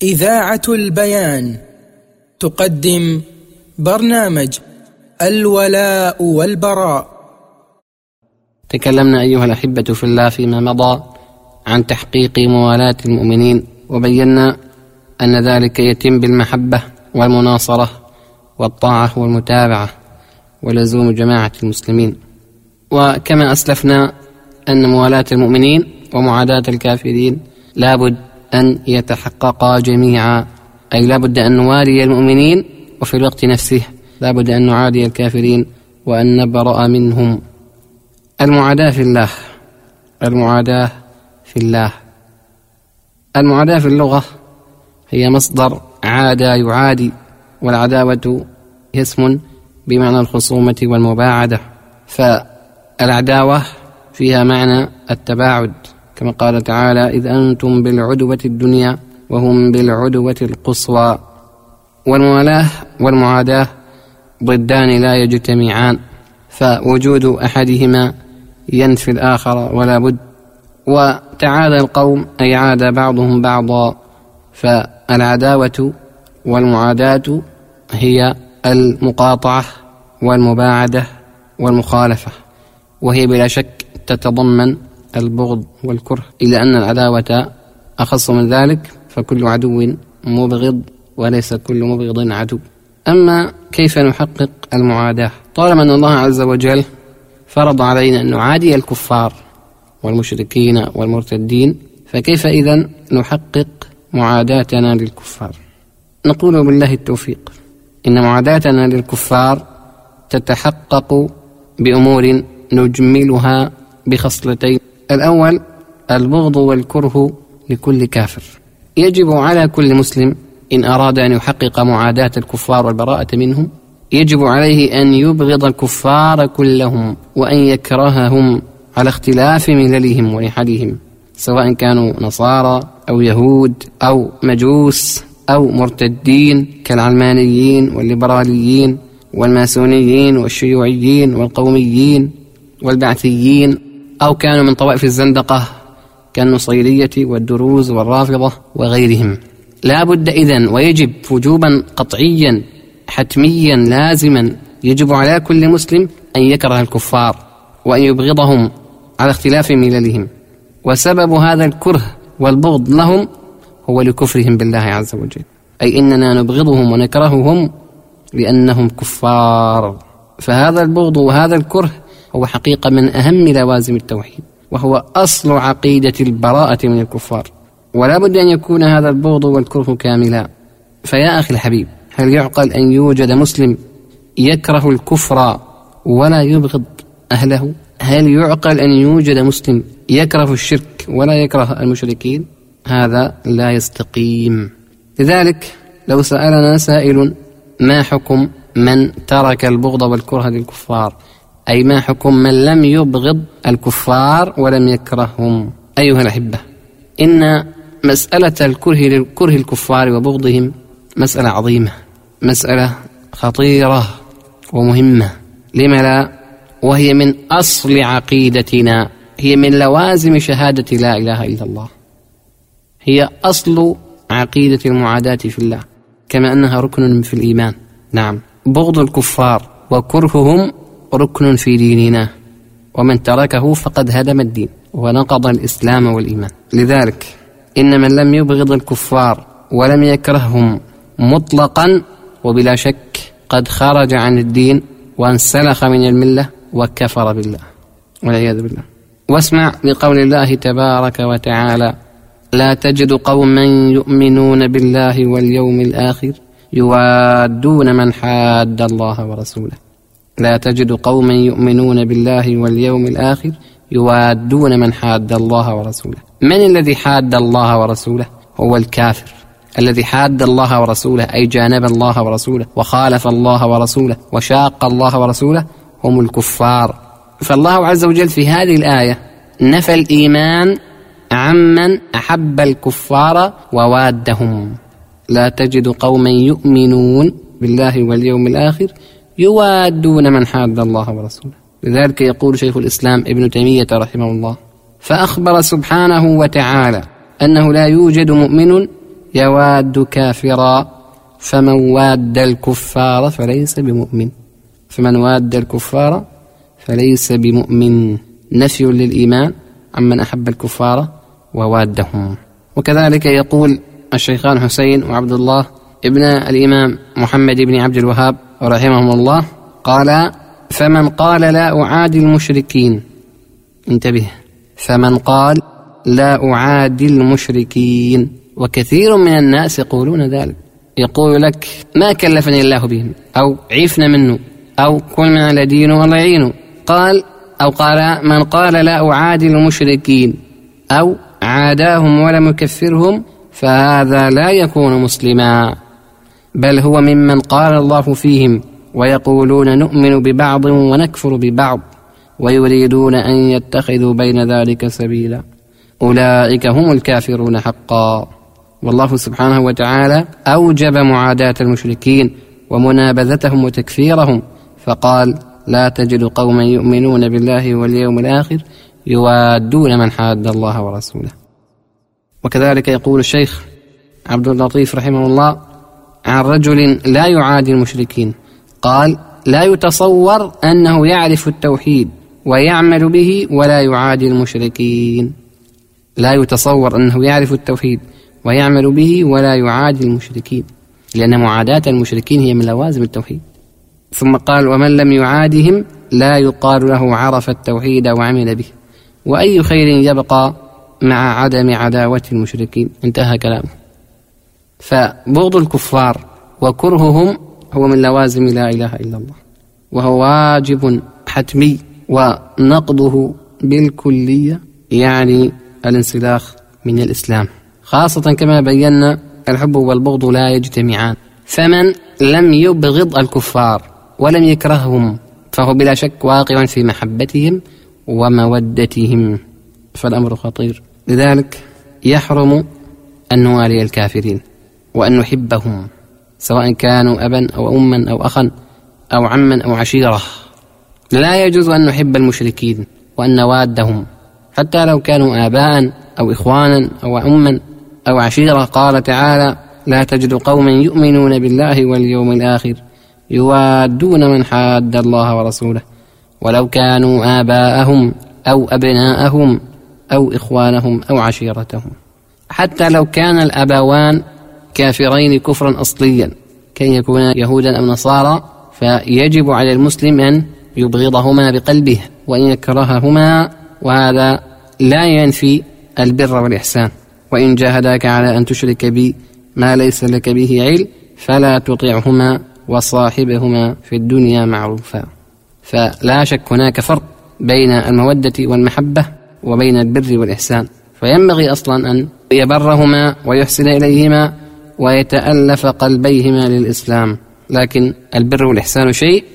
إذاعة البيان تقدم برنامج الولاء والبراء. تكلمنا أيها الأحبة في الله فيما مضى عن تحقيق موالاة المؤمنين، وبينا أن ذلك يتم بالمحبة والمناصرة والطاعة والمتابعة ولزوم جماعة المسلمين. وكما أسلفنا أن موالاة المؤمنين ومعاداة الكافرين لابد أن يتحققا جميعا، أي لابد أن نوالي المؤمنين وفي الوقت نفسه لابد أن نعادي الكافرين وأن نبرأ منهم. المعاداة في الله. المعاداة في الله. المعاداة في اللغة هي مصدر عادى يعادي، والعداوة اسم بمعنى الخصومة والمباعدة، فالعداوة فيها معنى التباعد، كما قال تعالى: إذ أنتم بالعدوة الدنيا وهم بالعدوة القصوى. والموالاة والمعاداة ضدان لا يجتمعان، فوجود أحدهما ينفي الآخر ولا بد. وتعادى القوم أي عاد بعضهم بعضا، فالعداوة والمعاداة هي المقاطعة والمباعدة والمخالفة، وهي بلا شك تتضمن البغض والكره، إلا أن العداوة أخص من ذلك، فكل عدو مبغض وليس كل مبغض عدو. أما كيف نحقق المعاداة؟ طالما أن الله عز وجل فرض علينا أن نعادي الكفار والمشركين والمرتدين، فكيف إذن نحقق معاداتنا للكفار؟ نقول بالله التوفيق. إن معاداتنا للكفار تتحقق بأمور نجملها بخصلتين. الأول البغض والكره لكل كافر. يجب على كل مسلم إن أراد أن يحقق معاداة الكفار والبراءة منهم، يجب عليه أن يبغض الكفار كلهم وأن يكرههم على اختلاف مللهم ونحلهم، سواء كانوا نصارى أو يهود أو مجوس أو مرتدين كالعلمانيين والليبراليين والماسونيين والشيوعيين والقوميين والبعثيين، أو كانوا من طوائف الزندقة كالنصيرية والدروز والرافضة وغيرهم. لا بد إذن ويجب وجوبا قطعيا حتميا لازما، يجب على كل مسلم أن يكره الكفار وأن يبغضهم على اختلاف مللهم، وسبب هذا الكره والبغض لهم هو لكفرهم بالله عز وجل، أي إننا نبغضهم ونكرههم لأنهم كفار. فهذا البغض وهذا الكره هو حقيقة من أهم لوازم التوحيد، وهو أصل عقيدة البراءة من الكفار، ولا بد أن يكون هذا البغض والكره كاملا. فيا أخي الحبيب، هل يعقل أن يوجد مسلم يكره الكفر ولا يبغض أهله؟ هل يعقل أن يوجد مسلم يكره الشرك ولا يكره المشركين؟ هذا لا يستقيم. لذلك لو سألنا سائل: ما حكم من ترك البغض والكره للكفار؟ أي ما حكم من لم يبغض الكفار ولم يكرههم؟ أيها الأحبة، إن مسألة الكره الكفار وبغضهم مسألة عظيمة، مسألة خطيرة ومهمة. لما لا؟ وهي من أصل عقيدتنا، هي من لوازم شهادة لا إله إلا الله، هي أصل عقيدة المعاداة في الله، كما أنها ركن في الإيمان. نعم، بغض الكفار وكرههم ركن في ديننا، ومن تركه فقد هدم الدين ونقض الإسلام والإيمان. لذلك إن من لم يبغض الكفار ولم يكرههم مطلقا وبلا شك قد خرج عن الدين وانسلخ من الملة وكفر بالله والعياذ بالله. واسمع لقول الله تبارك وتعالى: لا تجد قوما يؤمنون بالله واليوم الآخر يوادون من حاد الله ورسوله. لا تجد قوما يؤمنون بالله واليوم الآخر يوادون من حاد الله ورسوله. من الذي حاد الله ورسوله؟ هو الكافر. الذي حاد الله ورسوله أي جانب الله ورسوله وخالف الله ورسوله وشاق الله ورسوله هم الكفار. فالله عز وجل في هذه الآية نفى الإيمان عمن أحب الكفار ووادهم. لا تجد قوما يؤمنون بالله واليوم الآخر يوادون من حاد الله ورسوله. لذلك يقول شيخ الإسلام ابن تيمية رحمه الله: فأخبر سبحانه وتعالى أنه لا يوجد مؤمن يواد كافرا فمن واد الكفار فليس بمؤمن. فمن واد الكفار فليس بمؤمن، نفي للإيمان عمن أحب الكفار ووادهم. وكذلك يقول الشيخان حسين وعبد الله ابن الإمام محمد بن عبد الوهاب رحمهم الله، قال: فمن قال لا أعادي المشركين، انتبه، فمن قال لا أعادي المشركين، وكثير من الناس يقولون ذلك، يقول لك ما كلفني الله بهم، أو عفنا منه، أو كل من على دينه والله يعينه. قال من قال لا أعادي المشركين أو عاداهم ولم يكفرهم فهذا لا يكون مسلما، بل هو ممن قال الله فيهم ويقولون نؤمن ببعض ونكفر ببعض ويريدون أن يتخذوا بين ذلك سبيلا، أولئك هم الكافرون حقا. والله سبحانه وتعالى أوجب معاداة المشركين ومنابذتهم وتكفيرهم، فقال: لا تجد قوما يؤمنون بالله واليوم الآخر يوادون من حاد الله ورسوله. وكذلك يقول الشيخ عبد اللطيف رحمه الله عن رجل لا يعادي المشركين، قال: لا يتصور أنه يعرف التوحيد ويعمل به ولا يعادي المشركين. لا يتصور أنه يعرف التوحيد ويعمل به ولا يعادي المشركين، لأن معاداة المشركين هي من لوازم التوحيد. ثم قال: ومن لم يعادهم لا يقال له عرف التوحيد وعمل به، وأي خير يبقى مع عدم عداوة المشركين. انتهى كلامه. فبغض الكفار وكرههم هو من لوازم لا إله إلا الله، وهو واجب حتمي، ونقضه بالكلية يعني الانسلاخ من الإسلام، خاصة كما بينا الحب والبغض لا يجتمعان. فمن لم يبغض الكفار ولم يكرههم فهو بلا شك واقع في محبتهم ومودتهم، فالأمر خطير. لذلك يحرم أن نوالي الكافرين وأن نحبهم، سواء كانوا أبا أو أما أو أخا أو عما أو عشيرة. لا يجوز أن نحب المشركين وأن نوادهم حتى لو كانوا آباء أو إخوانا أو أما أو عشيرة. قال تعالى: لا تجد قوما يؤمنون بالله واليوم الآخر يوادون من حاد الله ورسوله ولو كانوا آباءهم أو أبناءهم أو إخوانهم أو عشيرتهم. حتى لو كان الأبوان كافرين كفرا أصليا كي يكونا يهودا أو نصارى، فيجب على المسلم أن يبغضهما بقلبه وأن يكرههما، وهذا لا ينفي البر والإحسان. وإن جاهداك على أن تشرك بي ما ليس لك به علم فلا تطيعهما وصاحبهما في الدنيا معروفا. فلا شك هناك فرق بين المودة والمحبة وبين البر والإحسان، فينبغي أصلا أن يبرهما ويحسن إليهما ويتألف قلبيهما للإسلام. لكن البر والإحسان شيء،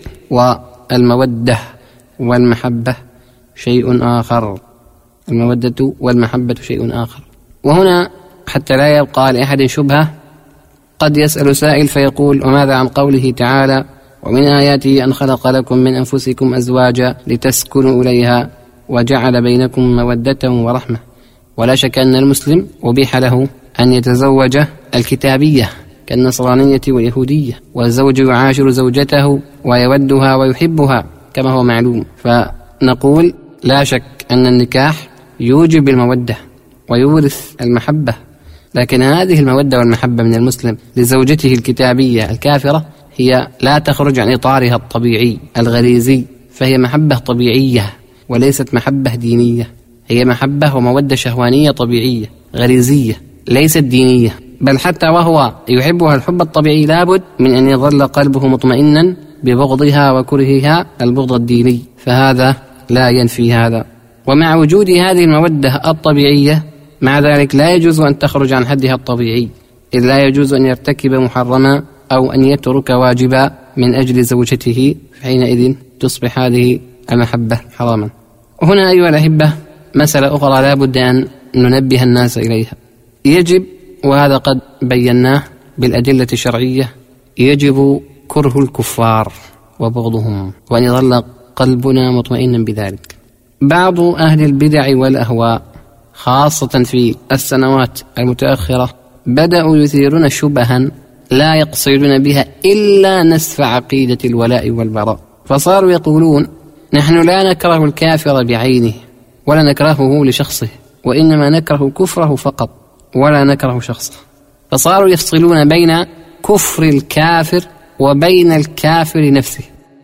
والمودة والمحبة شيء آخر. المودة والمحبة شيء آخر. وهنا حتى لا يبقى لأحد شبهة، قد يسأل سائل فيقول: وماذا عن قوله تعالى: ومن آياته أن خلق لكم من أنفسكم أزواجا لتسكنوا إليها وجعل بينكم مودة ورحمة؟ ولا شك أن المسلم أبيح له أن يتزوج الكتابية كالنصرانية واليهودية، والزوج يعاشر زوجته ويودها ويحبها كما هو معلوم. فنقول لا شك أن النكاح يوجب المودة ويورث المحبة، لكن هذه المودة والمحبة من المسلم لزوجته الكتابية الكافرة هي لا تخرج عن إطارها الطبيعي الغريزي، فهي محبة طبيعية وليست محبة دينية. هي محبة ومودة شهوانية طبيعية غريزية ليست دينية. بل حتى وهو يحبها الحب الطبيعي لابد من أن يظل قلبه مطمئنا ببغضها وكرهها البغض الديني، فهذا لا ينفي هذا. ومع وجود هذه المودة الطبيعية مع ذلك لا يجوز أن تخرج عن حدها الطبيعي، إذ لا يجوز أن يرتكب محرما أو أن يترك واجبا من أجل زوجته، حينئذ تصبح هذه المحبة حراما. وهنا أيها الأحبة مسألة أخرى لا بد أن ننبه الناس إليها. يجب، وهذا قد بيناه بالأدلة الشرعية، يجب كره الكفار وبغضهم وأن يظل قلبنا مطمئنا بذلك. بعض أهل البدع والأهواء خاصة في السنوات المتأخرة بدأوا يثيرون شبها لا يقصدون بها إلا نسف عقيدة الولاء والبراء، فصاروا يقولون نحن لا نكره الكافر بعينه ولا نكرهه لشخصه، وإنما نكره كفره فقط ولا نكره شخصه. فصاروا يفصلون بين كفر الكافر وبين الكافر نفسه.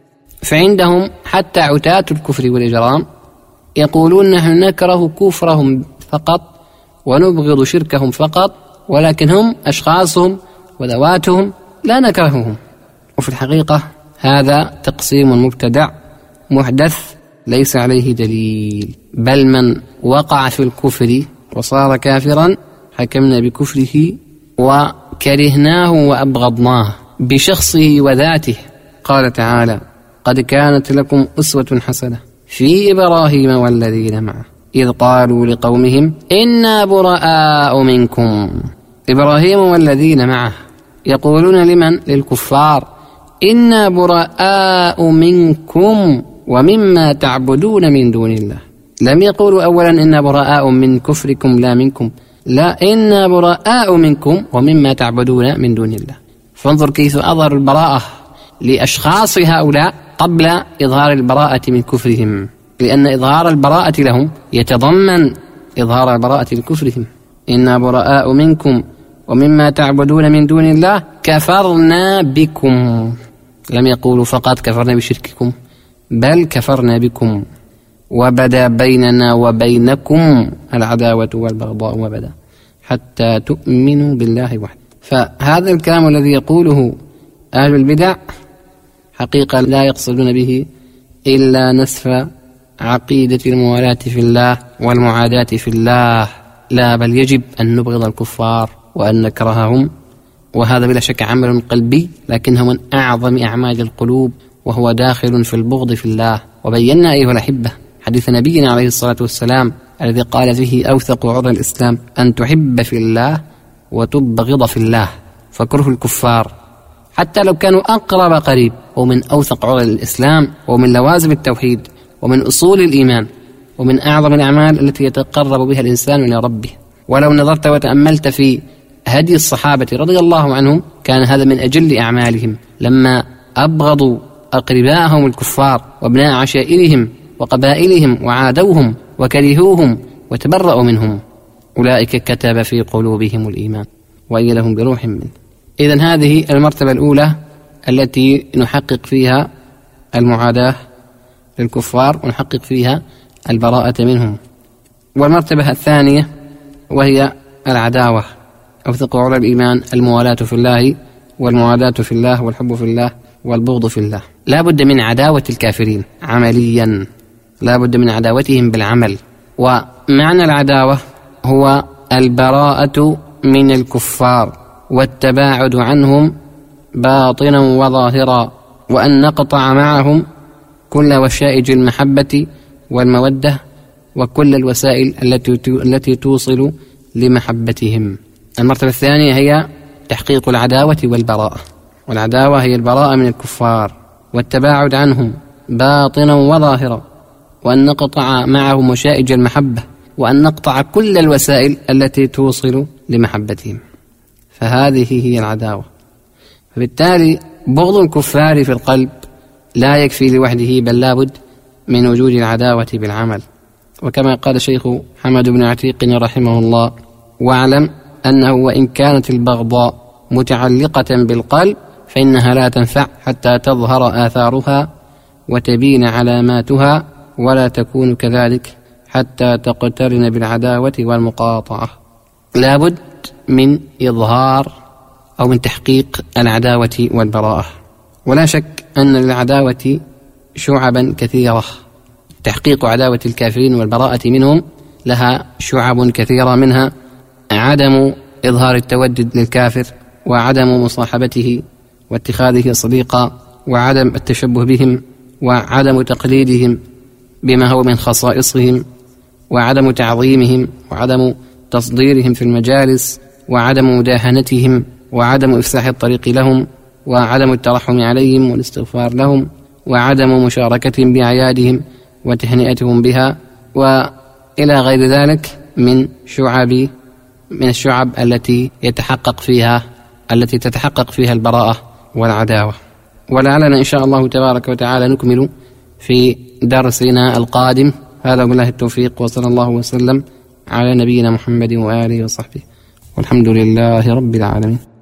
فعندهم حتى عتاة الكفر والإجرام يقولون نحن نكره كفرهم فقط ونبغض شركهم فقط، ولكن هم أشخاصهم وذواتهم لا نكرههم. وفي الحقيقة هذا تقسيم مبتدع محدث ليس عليه دليل، بل من وقع في الكفر وصار كافرا حكمنا بكفره وكرهناه وأبغضناه بشخصه وذاته. قال تعالى: قد كانت لكم أسوة حسنة في إبراهيم والذين معه إذ قالوا لقومهم إنا براء منكم. إبراهيم والذين معه يقولون لمن؟ للكفار: إنا براء منكم ومما تعبدون من دون الله. لم يقولوا أولا إنا براء من كفركم لا منكم، لا، إنا براء منكم ومما تعبدون من دون الله. فانظر كيف أظهر البراءة لأشخاص هؤلاء قبل إظهار البراءة من كفرهم، لأن إظهار البراءة لهم يتضمن إظهار البراءة لكفرهم. إنا براء منكم ومما تعبدون من دون الله كفرنا بكم. لم يقولوا فقط كفرنا بشرككم، بل كفرنا بكم وبدا بيننا وبينكم العداوة والبغضاء وبدا حتى تؤمنوا بالله وحده. فهذا الكلام الذي يقوله أهل البدع حقيقة لا يقصدون به إلا نسف عقيدة الموالاة في الله والمعاداة في الله، لا، بل يجب أن نبغض الكفار وأن نكرههم، وهذا بلا شك عمل قلبي لكنه من أعظم أعمال القلوب، وهو داخل في البغض في الله. وبينا أيها الأحبة حديث نبينا عليه الصلاة والسلام الذي قال فيه أوثق عرى الإسلام أن تحب في الله وتبغض في الله. فكره الكفار حتى لو كانوا أقرب قريب ومن أوثق عرى الإسلام ومن لوازم التوحيد ومن أصول الإيمان ومن أعظم الأعمال التي يتقرب بها الإنسان إلى ربه. ولو نظرت وتأملت في هدي الصحابة رضي الله عنهم كان هذا من أجل أعمالهم، لما أبغضوا أقرباءهم الكفار وابناء عشائرهم وقبائلهم وعادوهم وكرهوهم وتبرأوا منهم، أولئك كتب في قلوبهم الإيمان وأيدهم بروح منه. إذن هذه المرتبة الأولى التي نحقق فيها المعاداة للكفار ونحقق فيها البراءة منهم. والمرتبة الثانية وهي العداوة، أوثق عرى الإيمان الموالاة في الله والمعاداة في الله والحب في الله والبغض في الله. لا بد من عداوة الكافرين عمليا، لا بد من عداوتهم بالعمل. ومعنى العداوة هو البراءة من الكفار والتباعد عنهم باطنا وظاهرا، وأن نقطع معهم كل وشائج المحبة والمودة وكل الوسائل التي توصل لمحبتهم. المرتبة الثانية هي تحقيق العداوة والبراءة، والعداوة هي البراءة من الكفار والتباعد عنهم باطنا وظاهرا، وأن نقطع معهم وشائج المحبة، وأن نقطع كل الوسائل التي توصل لمحبتهم. فهذه هي العداوة. فبالتالي بغض الكفار في القلب لا يكفي لوحده، بل لابد من وجود العداوة بالعمل. وكما قال الشيخ حمد بن عتيق رحمه الله: واعلم أنه وإن كانت البغضاء متعلقة بالقلب فإنها لا تنفع حتى تظهر آثارها وتبين علاماتها، ولا تكون كذلك حتى تقترن بالعداوة والمقاطعة. لابد من إظهار أو من تحقيق العداوة والبراءة. ولا شك أن للعداوة شعبا كثيرة، تحقيق عداوة الكافرين والبراءة منهم لها شعب كثيرة، منها عدم إظهار التودد للكافر، وعدم مصاحبته واتخاذه صديقا، وعدم التشبه بهم، وعدم تقليدهم بما هو من خصائصهم، وعدم تعظيمهم، وعدم تصديرهم في المجالس، وعدم مداهنتهم، وعدم إفساح الطريق لهم، وعدم الترحم عليهم والاستغفار لهم، وعدم مشاركتهم بأعيادهم وتهنئتهم بها، وإلى غير ذلك من شعب من الشعب التي تتحقق فيها البراءة والعداوة. ولعلنا إن شاء الله تبارك وتعالى نكمل في درسنا القادم. هذا بالله التوفيق، وصلى الله وسلم على نبينا محمد وآله وصحبه، والحمد لله رب العالمين.